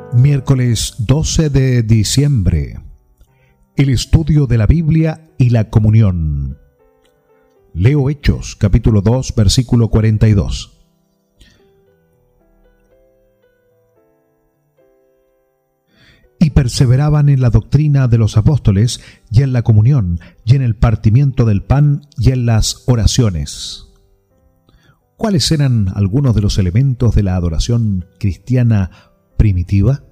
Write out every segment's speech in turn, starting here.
Miércoles 12 de diciembre. El estudio de la Biblia y la comunión. Leo Hechos, capítulo 2, versículo 42. Y perseveraban en la doctrina de los apóstoles, y en la comunión, y en el partimiento del pan, y en las oraciones. ¿Cuáles eran algunos de los elementos de la adoración cristiana primitiva?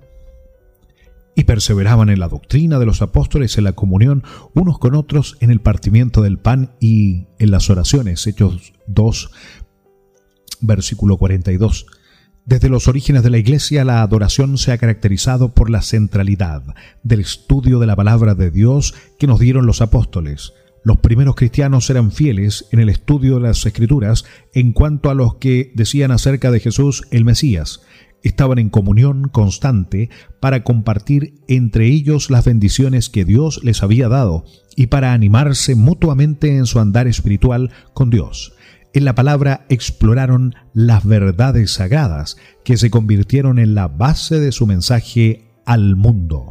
Y perseveraban en la doctrina de los apóstoles, en la comunión unos con otros, en el partimiento del pan y en las oraciones. Hechos 2, versículo 42. Desde los orígenes de la Iglesia, la adoración se ha caracterizado por la centralidad del estudio de la palabra de Dios que nos dieron los apóstoles. Los primeros cristianos eran fieles en el estudio de las Escrituras en cuanto a los que decían acerca de Jesús el Mesías. Estaban en comunión constante para compartir entre ellos las bendiciones que Dios les había dado y para animarse mutuamente en su andar espiritual con Dios. En la palabra exploraron las verdades sagradas que se convirtieron en la base de su mensaje al mundo.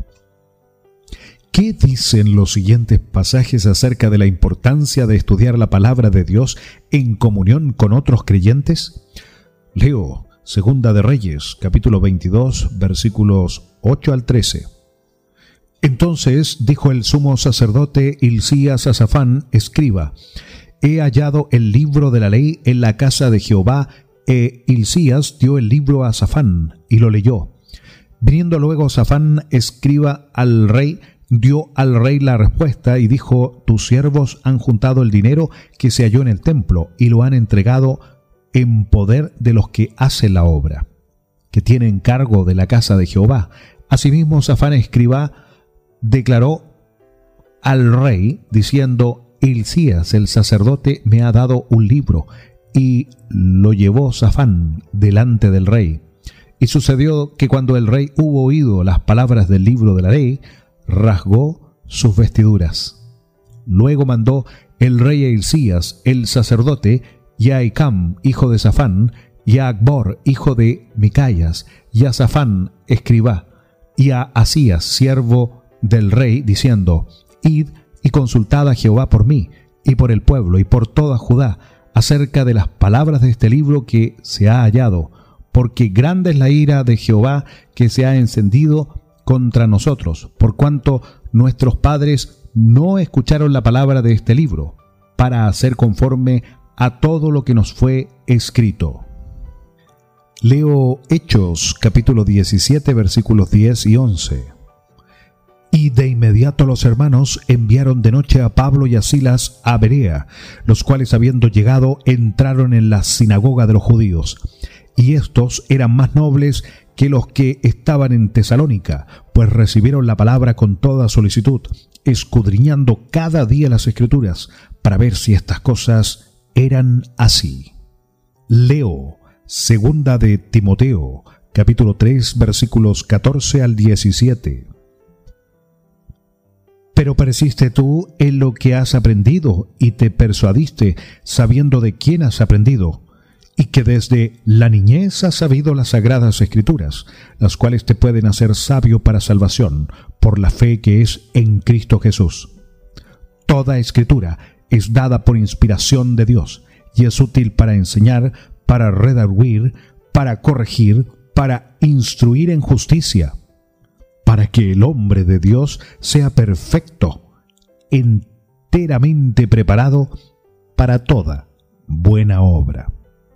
¿Qué dicen los siguientes pasajes acerca de la importancia de estudiar la palabra de Dios en comunión con otros creyentes? Leo Segunda de Reyes, capítulo 22, versículos 8 al 13. Entonces dijo el sumo sacerdote Hilcías a Safán, escriba: He hallado el libro de la ley en la casa de Jehová. Hilcías dio el libro a Safán y lo leyó. Viniendo luego Safán, escriba al rey, dio al rey la respuesta y dijo: Tus siervos han juntado el dinero que se halló en el templo y lo han entregado en poder de los que hacen la obra, que tienen cargo de la casa de Jehová. Asimismo Safán escriba declaró al rey diciendo: Hilcías el sacerdote me ha dado un libro. Y lo llevó Safán delante del rey. Y sucedió que cuando el rey hubo oído las palabras del libro de la ley, rasgó sus vestiduras. Luego mandó el rey a Hilcías el sacerdote, y a Ahicam, hijo de Safán, y a Acbor, hijo de Micayas, y a Safán, escriba, y a Asías, siervo del rey, diciendo: Id y consultad a Jehová por mí, y por el pueblo, y por toda Judá, acerca de las palabras de este libro que se ha hallado, porque grande es la ira de Jehová que se ha encendido contra nosotros, por cuanto nuestros padres no escucharon la palabra de este libro, para hacer conforme a todo lo que nos fue escrito. Leo Hechos, capítulo 17, versículos 10 y 11. Y de inmediato los hermanos enviaron de noche a Pablo y a Silas a Berea, los cuales, habiendo llegado, entraron en la sinagoga de los judíos. Y estos eran más nobles que los que estaban en Tesalónica, pues recibieron la palabra con toda solicitud, escudriñando cada día las Escrituras, para ver si estas cosas eran así. Leo Segunda de Timoteo, capítulo 3, versículos 14 al 17. Pero pereciste tú en lo que has aprendido y te persuadiste, sabiendo de quién has aprendido, y que desde la niñez has sabido las sagradas Escrituras, las cuales te pueden hacer sabio para salvación, por la fe que es en Cristo Jesús. Toda Escritura es dada por inspiración de Dios, y es útil para enseñar, para redarguir, para corregir, para instruir en justicia, para que el hombre de Dios sea perfecto, enteramente preparado para toda buena obra.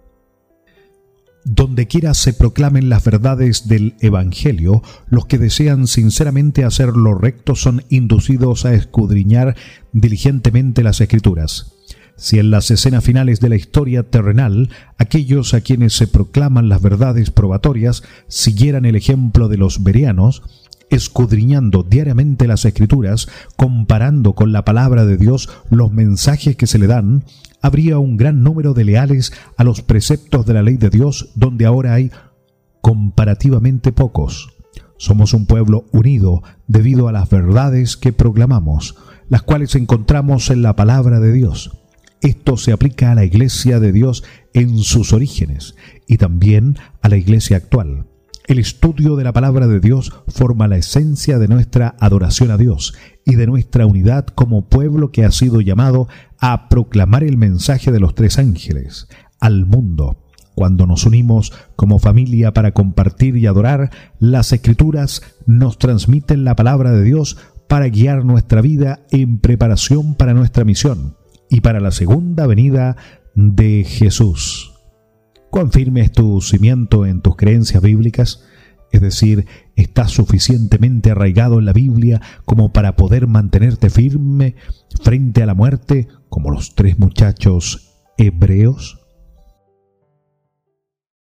Donde quiera se proclamen las verdades del Evangelio, los que desean sinceramente hacer lo recto son inducidos a escudriñar diligentemente las Escrituras. Si en las escenas finales de la historia terrenal, aquellos a quienes se proclaman las verdades probatorias siguieran el ejemplo de los bereanos, escudriñando diariamente las Escrituras, comparando con la palabra de Dios los mensajes que se le dan, habría un gran número de leales a los preceptos de la ley de Dios, donde ahora hay comparativamente pocos. Somos un pueblo unido debido a las verdades que proclamamos, las cuales encontramos en la palabra de Dios. Esto se aplica a la Iglesia de Dios en sus orígenes y también a la Iglesia actual. El estudio de la palabra de Dios forma la esencia de nuestra adoración a Dios y de nuestra unidad como pueblo que ha sido llamado a proclamar el mensaje de los tres ángeles al mundo. Cuando nos unimos como familia para compartir y adorar, las Escrituras nos transmiten la palabra de Dios para guiar nuestra vida en preparación para nuestra misión y para la segunda venida de Jesús. ¿Cuán firme es tu cimiento en tus creencias bíblicas? Es decir, ¿estás suficientemente arraigado en la Biblia como para poder mantenerte firme frente a la muerte, como los tres muchachos hebreos?